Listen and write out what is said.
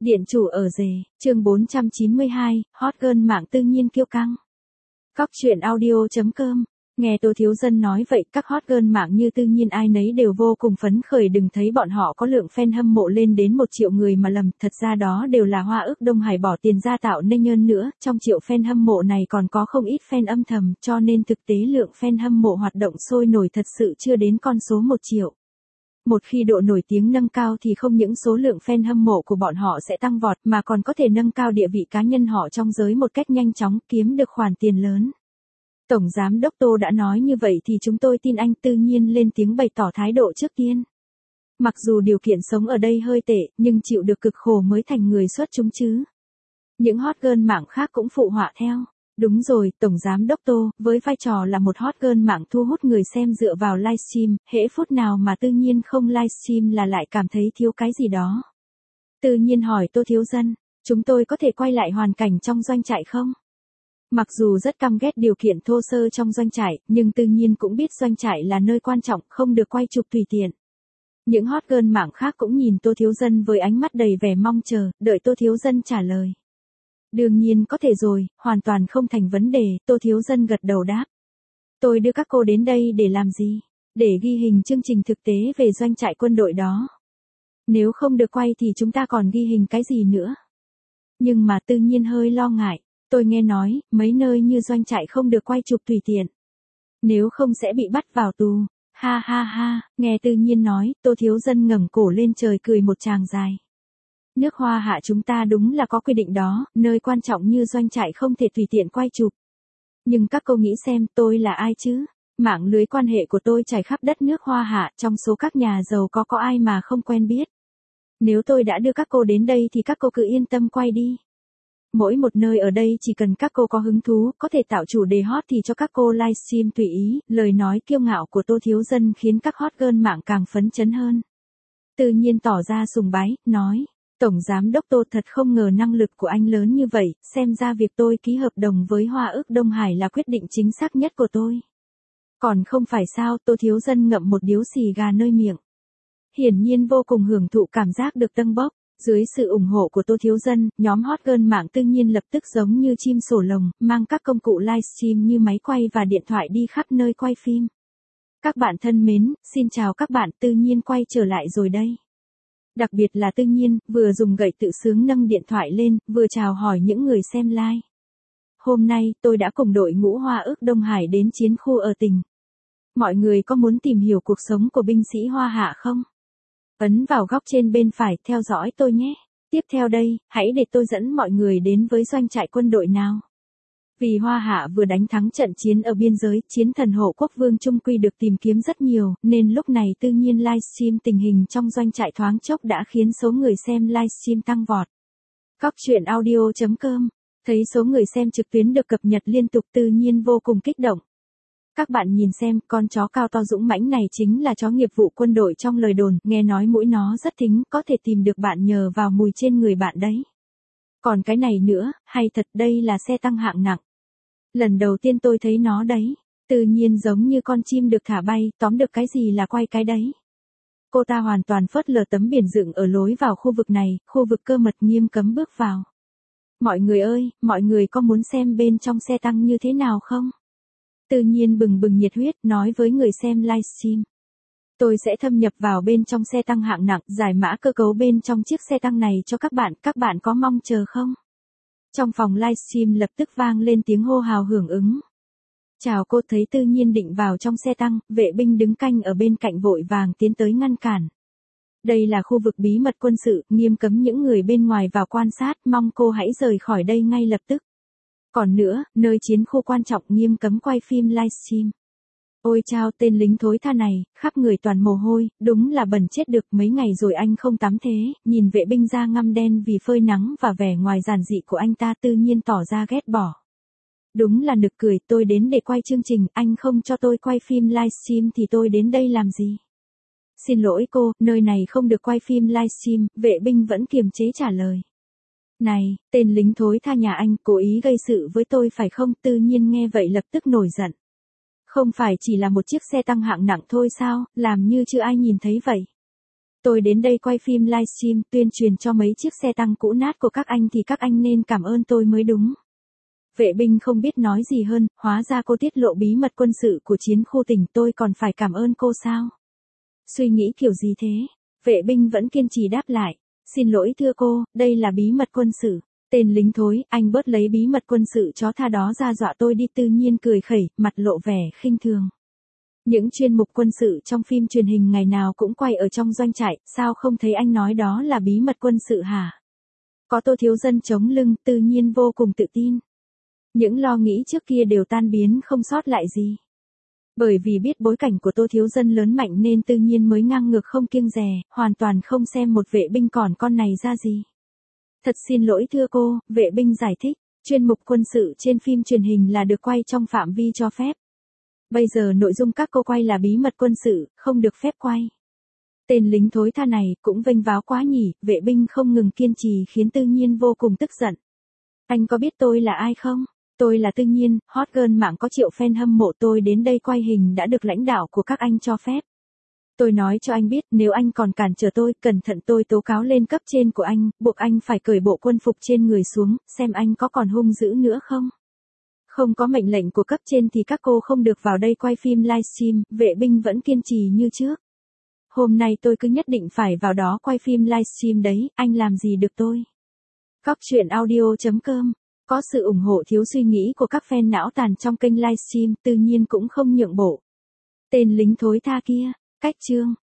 Điện chủ ở rể, chương 492, hot girl mạng tự nhiên kiêu căng. Góc truyện audio.com. Nghe Tô Thiếu Dân nói vậy, các hot girl mạng như tự nhiên ai nấy đều vô cùng phấn khởi, đừng thấy bọn họ có lượng fan hâm mộ lên đến 1 triệu người mà lầm, thật ra đó đều là Hoa ước Đông Hải bỏ tiền ra tạo nên nhân nữa, trong triệu fan hâm mộ này còn có không ít fan âm thầm, cho nên thực tế lượng fan hâm mộ hoạt động sôi nổi thật sự chưa đến con số 1 triệu. Một khi độ nổi tiếng nâng cao thì không những số lượng fan hâm mộ của bọn họ sẽ tăng vọt mà còn có thể nâng cao địa vị cá nhân họ trong giới một cách nhanh chóng, kiếm được khoản tiền lớn. Tổng Giám đốc Tô đã nói như vậy thì chúng tôi tin anh, tự nhiên lên tiếng bày tỏ thái độ trước tiên. Mặc dù điều kiện sống ở đây hơi tệ, nhưng chịu được cực khổ mới thành người xuất chúng chứ. Những hot girl mạng khác cũng phụ họa theo. Đúng rồi, Tổng Giám đốc Tô, với vai trò là một hot girl mạng thu hút người xem dựa vào livestream, hễ phút nào mà tự nhiên không livestream là lại cảm thấy thiếu cái gì đó. Tự nhiên hỏi Tô Thiếu Dân, chúng tôi có thể quay lại hoàn cảnh trong doanh trại không? Mặc dù rất căm ghét điều kiện thô sơ trong doanh trại, nhưng tự nhiên cũng biết doanh trại là nơi quan trọng, không được quay chụp tùy tiện. Những hot girl mạng khác cũng nhìn Tô Thiếu Dân với ánh mắt đầy vẻ mong chờ, đợi Tô Thiếu Dân trả lời. Đương nhiên có thể rồi, hoàn toàn không thành vấn đề, Tô Thiếu Dân gật đầu đáp. Tôi đưa các cô đến đây để làm gì? Để ghi hình chương trình thực tế về doanh trại quân đội đó. Nếu không được quay thì chúng ta còn ghi hình cái gì nữa? Nhưng mà tự nhiên hơi lo ngại, tôi nghe nói, mấy nơi như doanh trại không được quay chụp tùy tiện. Nếu không sẽ bị bắt vào tù. Ha ha ha, nghe tự nhiên nói, Tô Thiếu Dân ngẩng cổ lên trời cười một tràng dài. Nước Hoa Hạ chúng ta đúng là có quy định đó, nơi quan trọng như doanh trại không thể tùy tiện quay chụp. Nhưng các cô nghĩ xem tôi là ai chứ? Mạng lưới quan hệ của tôi trải khắp đất nước Hoa Hạ, trong số các nhà giàu có ai mà không quen biết. Nếu tôi đã đưa các cô đến đây thì các cô cứ yên tâm quay đi. Mỗi một nơi ở đây chỉ cần các cô có hứng thú, có thể tạo chủ đề hot thì cho các cô livestream tùy ý. Lời nói kiêu ngạo của Tô Thiếu Dân khiến các hot girl mạng càng phấn chấn hơn. Tự nhiên tỏ ra sùng bái, nói. Tổng Giám đốc Tô thật không ngờ năng lực của anh lớn như vậy, xem ra việc tôi ký hợp đồng với Hoa ước Đông Hải là quyết định chính xác nhất của tôi. Còn không phải sao? Tô Thiếu Dân ngậm một điếu xì gà nơi miệng. Hiển nhiên vô cùng hưởng thụ cảm giác được tâng bốc. Dưới sự ủng hộ của Tô Thiếu Dân, nhóm hot girl mạng tự nhiên lập tức giống như chim sổ lồng, mang các công cụ livestream như máy quay và điện thoại đi khắp nơi quay phim. Các bạn thân mến, xin chào các bạn, tự nhiên quay trở lại rồi đây. Đặc biệt là tự nhiên, vừa dùng gậy tự sướng nâng điện thoại lên, vừa chào hỏi những người xem live. Hôm nay, tôi đã cùng đội ngũ Hoa ước Đông Hải đến chiến khu ở tỉnh. Mọi người có muốn tìm hiểu cuộc sống của binh sĩ Hoa Hạ không? Ấn vào góc trên bên phải, theo dõi tôi nhé. Tiếp theo đây, hãy để tôi dẫn mọi người đến với doanh trại quân đội nào. Vì Hoa Hạ vừa đánh thắng trận chiến ở biên giới, chiến thần Hộ Quốc Vương Trung Quy được tìm kiếm rất nhiều, nên lúc này tự nhiên livestream tình hình trong doanh trại thoáng chốc đã khiến số người xem livestream tăng vọt. Góc truyện audio.com. Thấy số người xem trực tuyến được cập nhật liên tục tự nhiên vô cùng kích động. Các bạn nhìn xem, con chó cao to dũng mãnh này chính là chó nghiệp vụ quân đội trong lời đồn, nghe nói mũi nó rất thính, có thể tìm được bạn nhờ vào mùi trên người bạn đấy. Còn cái này nữa, hay thật, đây là xe tăng hạng nặng. Lần đầu tiên tôi thấy nó đấy, tự nhiên giống như con chim được thả bay, tóm được cái gì là quay cái đấy. Cô ta hoàn toàn phớt lờ tấm biển dựng ở lối vào khu vực này, khu vực cơ mật nghiêm cấm bước vào. Mọi người ơi, mọi người có muốn xem bên trong xe tăng như thế nào không? Tự nhiên bừng bừng nhiệt huyết, nói với người xem livestream. Tôi sẽ thâm nhập vào bên trong xe tăng hạng nặng, giải mã cơ cấu bên trong chiếc xe tăng này cho các bạn có mong chờ không? Trong phòng livestream lập tức vang lên tiếng hô hào hưởng ứng. Chào cô, thấy tự nhiên định vào trong xe tăng, vệ binh đứng canh ở bên cạnh vội vàng tiến tới ngăn cản. Đây là khu vực bí mật quân sự, nghiêm cấm những người bên ngoài vào quan sát, mong cô hãy rời khỏi đây ngay lập tức. Còn nữa, nơi chiến khu quan trọng nghiêm cấm quay phim livestream. Ôi chao, tên lính thối tha này, khắp người toàn mồ hôi, đúng là bẩn chết được, mấy ngày rồi anh không tắm thế, nhìn vệ binh da ngăm đen vì phơi nắng và vẻ ngoài giản dị của anh ta tự nhiên tỏ ra ghét bỏ. Đúng là nực cười, tôi đến để quay chương trình, anh không cho tôi quay phim livestream thì tôi đến đây làm gì? Xin lỗi cô, nơi này không được quay phim livestream, vệ binh vẫn kiềm chế trả lời. Này, tên lính thối tha nhà anh cố ý gây sự với tôi phải không? Tự nhiên nghe vậy lập tức nổi giận. Không phải chỉ là một chiếc xe tăng hạng nặng thôi sao, làm như chưa ai nhìn thấy vậy. Tôi đến đây quay phim livestream tuyên truyền cho mấy chiếc xe tăng cũ nát của các anh thì các anh nên cảm ơn tôi mới đúng. Vệ binh không biết nói gì hơn, hóa ra cô tiết lộ bí mật quân sự của chiến khu tỉnh, tôi còn phải cảm ơn cô sao? Suy nghĩ kiểu gì thế? Vệ binh vẫn kiên trì đáp lại. Xin lỗi thưa cô, đây là bí mật quân sự. Tên lính thối, anh bớt lấy bí mật quân sự chó tha đó ra dọa tôi đi, Tư Nhiên cười khẩy, mặt lộ vẻ khinh thường. Những chuyên mục quân sự trong phim truyền hình ngày nào cũng quay ở trong doanh trại, sao không thấy anh nói đó là bí mật quân sự hả? Có Tô Thiếu Dân chống lưng, Tư Nhiên vô cùng tự tin. Những lo nghĩ trước kia đều tan biến không sót lại gì. Bởi vì biết bối cảnh của Tô Thiếu Dân lớn mạnh nên Tư Nhiên mới ngang ngược không kiêng dè, hoàn toàn không xem một vệ binh còn con này ra gì. Thật xin lỗi thưa cô, vệ binh giải thích, chuyên mục quân sự trên phim truyền hình là được quay trong phạm vi cho phép. Bây giờ nội dung các cô quay là bí mật quân sự, không được phép quay. Tên lính thối tha này cũng vênh váo quá nhỉ, vệ binh không ngừng kiên trì khiến Tư Nhiên vô cùng tức giận. Anh có biết tôi là ai không? Tôi là Tư Nhiên, hot girl mạng có triệu fan hâm mộ, tôi đến đây quay hình đã được lãnh đạo của các anh cho phép. Tôi nói cho anh biết nếu anh còn cản trở tôi, cẩn thận tôi tố cáo lên cấp trên của anh, buộc anh phải cởi bộ quân phục trên người xuống, xem anh có còn hung dữ nữa không. Không có mệnh lệnh của cấp trên thì các cô không được vào đây quay phim livestream, vệ binh vẫn kiên trì như trước. Hôm nay tôi cứ nhất định phải vào đó quay phim livestream đấy, anh làm gì được tôi. Cóc truyện audio.com. Có sự ủng hộ thiếu suy nghĩ của các fan não tàn trong kênh livestream, Tư Nhiên cũng không nhượng bộ. Tên lính thối tha kia, cách chương.